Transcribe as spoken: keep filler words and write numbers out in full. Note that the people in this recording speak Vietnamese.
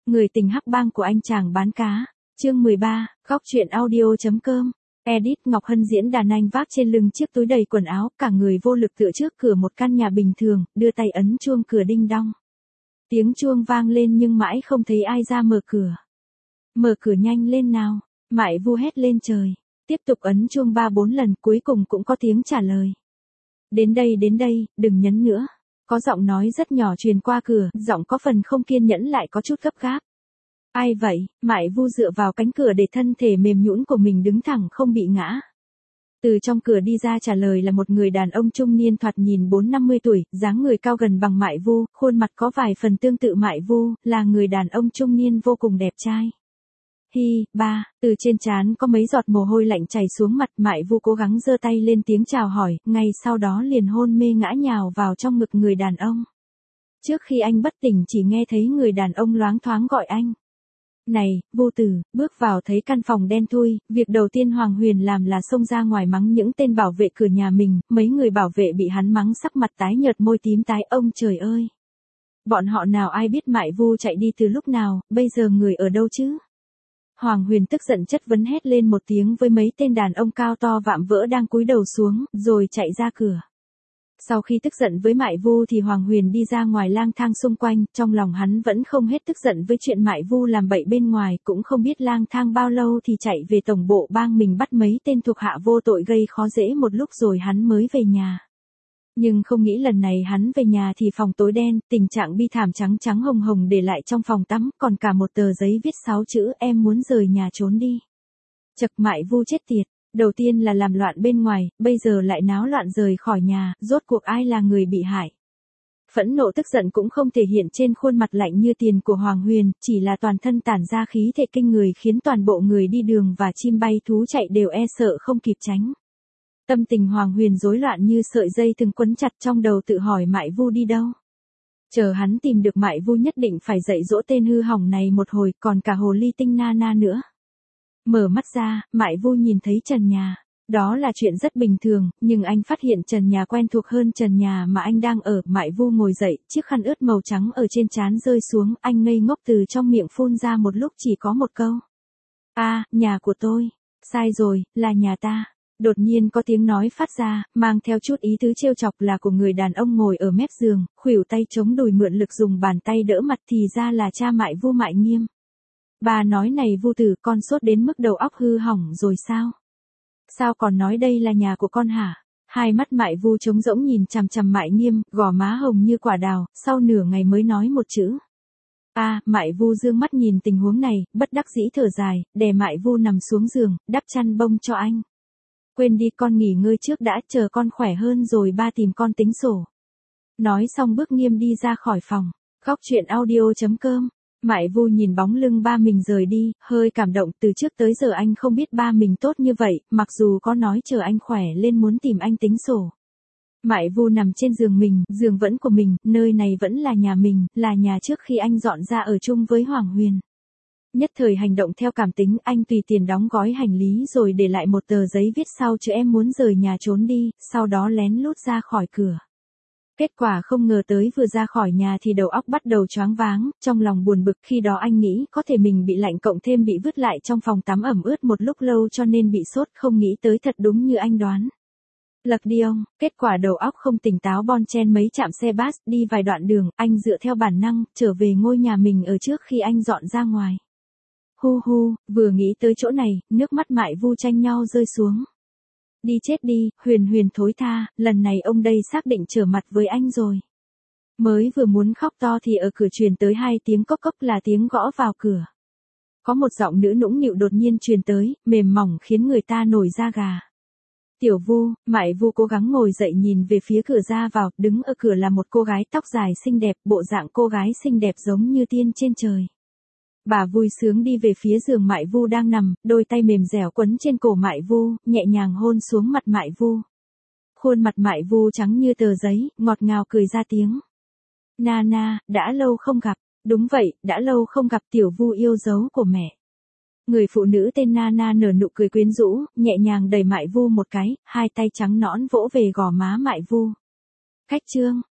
Người tình hắc bang của anh chàng bán cá. Chương mười ba, góc truyện audio.com. Edit Ngọc Hân diễn đàn anh vác trên lưng chiếc túi đầy quần áo, cả người vô lực tựa trước cửa một căn nhà bình thường, đưa tay ấn chuông cửa đinh đong. Tiếng chuông vang lên nhưng mãi không thấy ai ra mở cửa. Mở cửa nhanh lên nào, Mại Vu hét lên trời. Tiếp tục ấn chuông ba bốn lần, cuối cùng cũng có tiếng trả lời. Đến đây đến đây, đừng nhấn nữa. Có giọng nói rất nhỏ truyền qua cửa, giọng có phần không kiên nhẫn lại có chút gấp gáp. Ai vậy? Mại Vu dựa vào cánh cửa để thân thể mềm nhũn của mình đứng thẳng không bị ngã. Từ trong cửa đi ra trả lời là một người đàn ông trung niên thoạt nhìn bốn năm mươi tuổi, dáng người cao gần bằng Mại Vu, khuôn mặt có vài phần tương tự Mại Vu, là người đàn ông trung niên vô cùng đẹp trai. Hi, ba, từ trên trán có mấy giọt mồ hôi lạnh chảy xuống mặt, Mại Vu cố gắng giơ tay lên tiếng chào hỏi, ngay sau đó liền hôn mê ngã nhào vào trong ngực người đàn ông. Trước khi anh bất tỉnh chỉ nghe thấy người đàn ông loáng thoáng gọi anh. Này, Vu Tử, bước vào thấy căn phòng đen thui, việc đầu tiên Hoàng Huyền làm là xông ra ngoài mắng những tên bảo vệ cửa nhà mình, mấy người bảo vệ bị hắn mắng sắc mặt tái nhợt môi tím tái, ông trời ơi. Bọn họ nào ai biết Mại Vu chạy đi từ lúc nào, bây giờ người ở đâu chứ? Hoàng Huyền tức giận chất vấn hét lên một tiếng với mấy tên đàn ông cao to vạm vỡ đang cúi đầu xuống, rồi chạy ra cửa. Sau khi tức giận với Mại Vu thì Hoàng Huyền đi ra ngoài lang thang xung quanh, trong lòng hắn vẫn không hết tức giận với chuyện Mại Vu làm bậy bên ngoài, cũng không biết lang thang bao lâu thì chạy về tổng bộ bang mình bắt mấy tên thuộc hạ vô tội gây khó dễ một lúc rồi hắn mới về nhà. Nhưng không nghĩ lần này hắn về nhà thì phòng tối đen, tình trạng bi thảm trắng trắng hồng hồng để lại trong phòng tắm, còn cả một tờ giấy viết sáu chữ em muốn rời nhà trốn đi. Chậc, Mại Vu chết tiệt, đầu tiên là làm loạn bên ngoài, bây giờ lại náo loạn rời khỏi nhà, rốt cuộc ai là người bị hại. Phẫn nộ tức giận cũng không thể hiện trên khuôn mặt lạnh như tiền của Hoàng Huyền, chỉ là toàn thân tản ra khí thể kinh người khiến toàn bộ người đi đường và chim bay thú chạy đều e sợ không kịp tránh. Tâm tình Hoàng Huyền rối loạn như sợi dây từng quấn chặt trong đầu tự hỏi Mại Vu đi đâu. Chờ hắn tìm được Mại Vu nhất định phải dạy dỗ tên hư hỏng này một hồi, còn cả hồ ly tinh Nana nữa. Mở mắt ra, Mại Vu nhìn thấy trần nhà. Đó là chuyện rất bình thường, nhưng anh phát hiện trần nhà quen thuộc hơn trần nhà mà anh đang ở. Mại Vu ngồi dậy, chiếc khăn ướt màu trắng ở trên trán rơi xuống, anh ngây ngốc từ trong miệng phun ra một lúc chỉ có một câu. À, nhà của tôi. Sai rồi, là nhà ta. Đột nhiên có tiếng nói phát ra, mang theo chút ý tứ trêu chọc là của người đàn ông ngồi ở mép giường, khuỷu tay chống đùi mượn lực dùng bàn tay đỡ mặt, thì ra là cha Mại Vu Mại Nghiêm. Bà nói này Vu Tử, con sốt đến mức đầu óc hư hỏng rồi sao? Sao còn nói đây là nhà của con hả? Hai mắt Mại Vu trống rỗng nhìn chằm chằm Mại Nghiêm, gò má hồng như quả đào, sau nửa ngày mới nói một chữ. À, Mại Vu dương mắt nhìn tình huống này, bất đắc dĩ thở dài, đè Mại Vu nằm xuống giường, đắp chăn bông cho anh. Quên đi, con nghỉ ngơi trước đã, chờ con khỏe hơn rồi ba tìm con tính sổ. Nói xong bước nghiêm đi ra khỏi phòng. Góc truyện audio.com. Mại Vu nhìn bóng lưng ba mình rời đi, hơi cảm động, từ trước tới giờ anh không biết ba mình tốt như vậy, mặc dù có nói chờ anh khỏe lên muốn tìm anh tính sổ. Mại Vu nằm trên giường mình, giường vẫn của mình, nơi này vẫn là nhà mình, là nhà trước khi anh dọn ra ở chung với Hoàng Huyền. Nhất thời hành động theo cảm tính, anh tùy tiền đóng gói hành lý rồi để lại một tờ giấy viết sau chữ em muốn rời nhà trốn đi, sau đó lén lút ra khỏi cửa. Kết quả không ngờ tới vừa ra khỏi nhà thì đầu óc bắt đầu choáng váng, trong lòng buồn bực, khi đó anh nghĩ có thể mình bị lạnh cộng thêm bị vứt lại trong phòng tắm ẩm ướt một lúc lâu cho nên bị sốt, không nghĩ tới thật đúng như anh đoán. Lật đi ông, kết quả đầu óc không tỉnh táo bon chen mấy trạm xe bus, đi vài đoạn đường, anh dựa theo bản năng, trở về ngôi nhà mình ở trước khi anh dọn ra ngoài. Hu hu, vừa nghĩ tới chỗ này, nước mắt Mại Vu tranh nhau rơi xuống. Đi chết đi, Huyền Huyền thối tha, lần này ông đây xác định trở mặt với anh rồi. Mới vừa muốn khóc to thì ở cửa truyền tới hai tiếng cốc cốc là tiếng gõ vào cửa. Có một giọng nữ nũng nịu đột nhiên truyền tới, mềm mỏng khiến người ta nổi da gà. Tiểu Vu, Mại Vu cố gắng ngồi dậy nhìn về phía cửa ra vào, đứng ở cửa là một cô gái tóc dài xinh đẹp, bộ dạng cô gái xinh đẹp giống như tiên trên trời. Bà vui sướng đi về phía giường Mại Vu đang nằm, đôi tay mềm dẻo quấn trên cổ Mại Vu, nhẹ nhàng hôn xuống mặt Mại Vu. Khuôn mặt Mại Vu trắng như tờ giấy, ngọt ngào cười ra tiếng. Nana, đã lâu không gặp. Đúng vậy, đã lâu không gặp Tiểu Vu yêu dấu của mẹ. Người phụ nữ tên Nana nở nụ cười quyến rũ, nhẹ nhàng đẩy Mại Vu một cái, hai tay trắng nõn vỗ về gò má Mại Vu. Cách chương,